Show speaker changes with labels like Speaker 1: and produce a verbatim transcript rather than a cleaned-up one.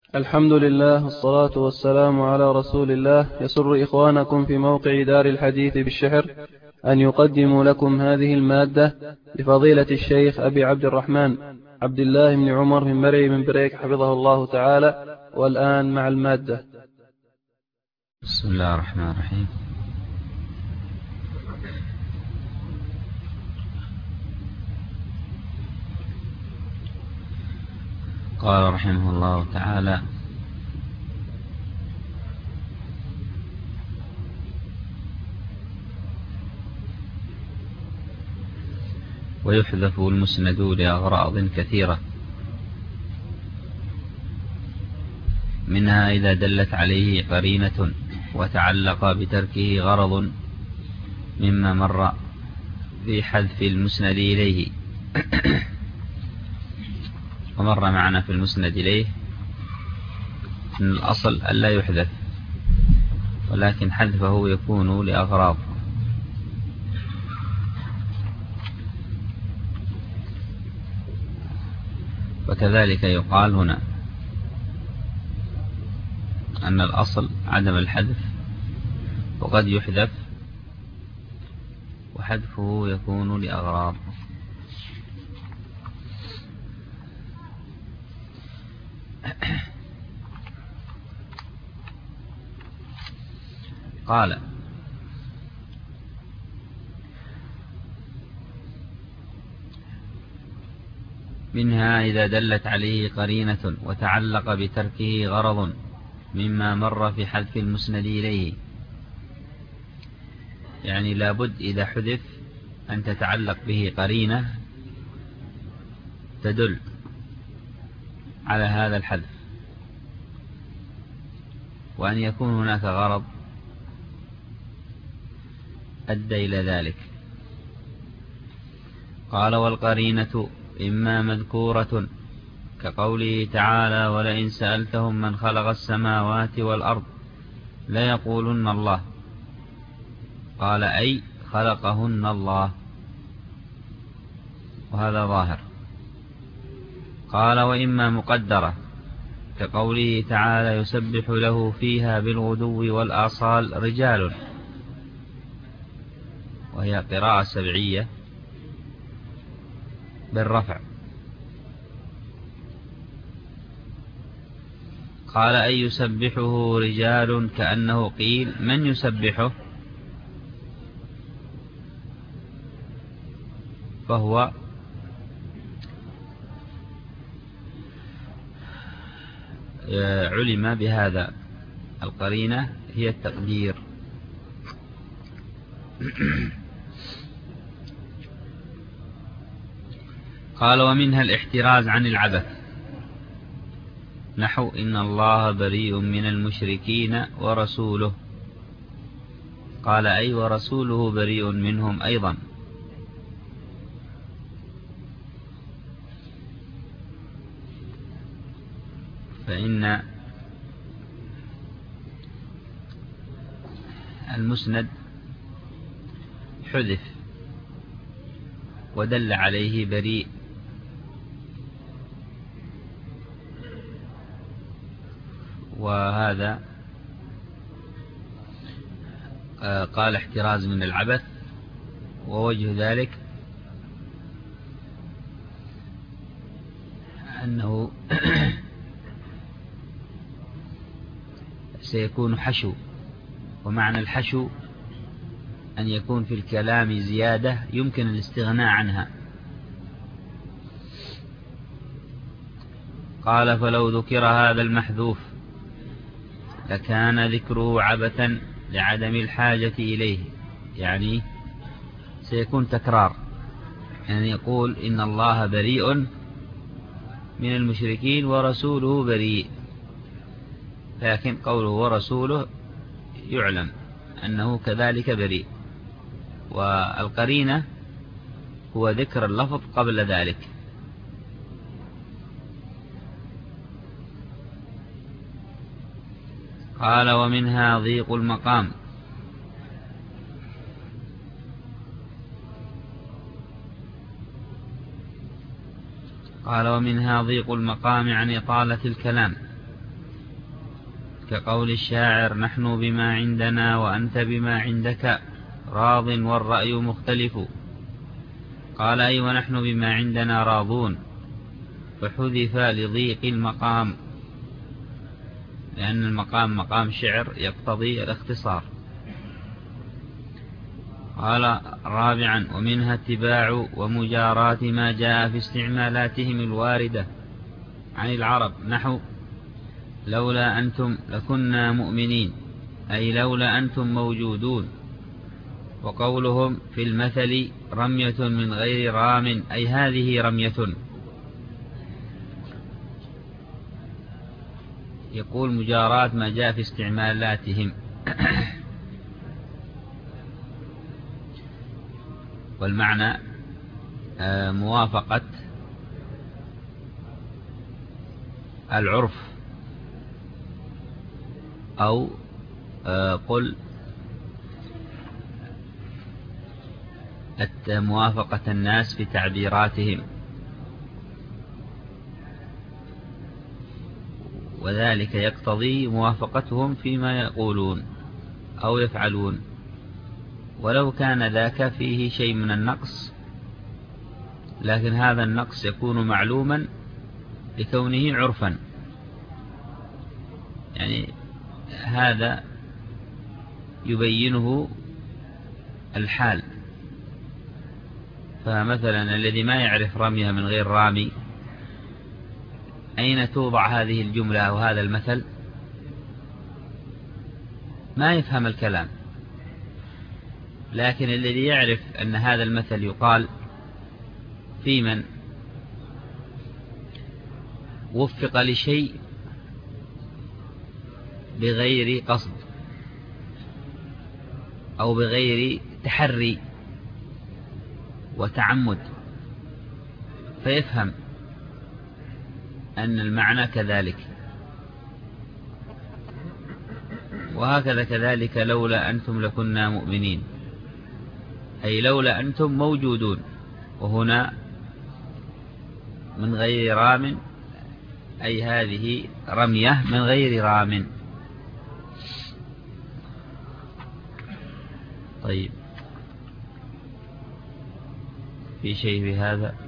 Speaker 1: الحمد لله والصلاة والسلام على رسول الله. يسر إخوانكم في موقع دار الحديث بالشحر أن يقدموا لكم هذه المادة لفضيلة الشيخ أبي عبد الرحمن عبد الله بن عمر بن مري بن بريك حفظه الله تعالى. والآن مع المادة.
Speaker 2: بسم الله الرحمن الرحيم. قال رحمه الله تعالى: ويحذف المسند لأغراض كثيرة، منها إذا دلت عليه قرينة وتعلق بتركه غرض مما مر في حذف المسند إليه. ومر معنا في المسند إليه أن الأصل ألا يحذف، ولكن حذفه يكون لأغراض. وكذلك يقال هنا أن الأصل عدم الحذف، وقد يحذف وحذفه يكون لأغراض. قال: منها إذا دلت عليه قرينة وتعلق بتركه غرض مما مر في حذف المسند إليه. يعني لابد إذا حذف أن تتعلق به قرينة تدل على هذا الحذف، وأن يكون هناك غرض أدى إلى ذلك. قال: والقرينة إما مذكورة كقوله تعالى: ولئن سألتهم من خلق السماوات والأرض ليقولن الله. قال: أي خلقهن الله، وهذا ظاهر. قال: وإما مقدرة كقوله تعالى: يسبح له فيها بالغدو والآصال رجال، وهي قراءة سبعية بالرفع. قال: أي يسبحه رجال، كأنه قيل من يسبحه، فهو علم بهذا. القرينة هي التقدير. قال: ومنها الاحتراز عن العبث، نحو إن الله بريء من المشركين ورسوله. قال: أي ورسوله بريء منهم أيضا. فإن المسند حذف ودل عليه بريء، وهذا قال احتراز من العبث. ووجه ذلك أنه سيكون حشو، ومعنى الحشو أن يكون في الكلام زيادة يمكن الاستغناء عنها. قال: فلو ذكر هذا المحذوف لكان ذكره عبثا لعدم الحاجة إليه. يعني سيكون تكرار، يعني يقول إن الله بريء من المشركين ورسوله بريء، لكن قوله ورسوله يعلم أنه كذلك بريء. والقرينة هو ذكر اللفظ قبل ذلك. قال: ومنها ضيق المقام. قال: ومنها ضيق المقام عن إطالة الكلام، كقول الشاعر: نحن بما عندنا وأنت بما عندك راض والرأي مختلف. قال: أي أيوة ونحن بما عندنا راضون، فحذف لضيق المقام، لأن المقام مقام شعر يقتضي الاختصار. قال رابعا: ومنها اتباع ومجاراة ما جاء في استعمالاتهم الواردة عن العرب، نحو: لولا أنتم لكنا مؤمنين، أي لولا أنتم موجودون. وقولهم في المثل: رمية من غير رام، أي هذه رمية. يقول مجاراة ما جاء في استعمالاتهم والمعنى موافقة العرف، أو قل موافقة الناس في تعبيراتهم، وذلك يقتضي موافقتهم فيما يقولون أو يفعلون، ولو كان ذاك فيه شيء من النقص، لكن هذا النقص يكون معلوما لكونه عرفا. يعني هذا يبينه الحال. فمثلا الذي ما يعرف رميها من غير رامي، أين توضع هذه الجملة أو هذا المثل؟ ما يفهم الكلام. لكن الذي يعرف أن هذا المثل يقال في من وفق لشيء بغير قصد أو بغير تحري وتعمد، فيفهم أن المعنى كذلك. وهكذا كذلك لولا أنتم لكنا مؤمنين، أي لولا أنتم موجودون، وهنا من غير رام، أي هذه رمية من غير رام. طيب، في شيء في هذا؟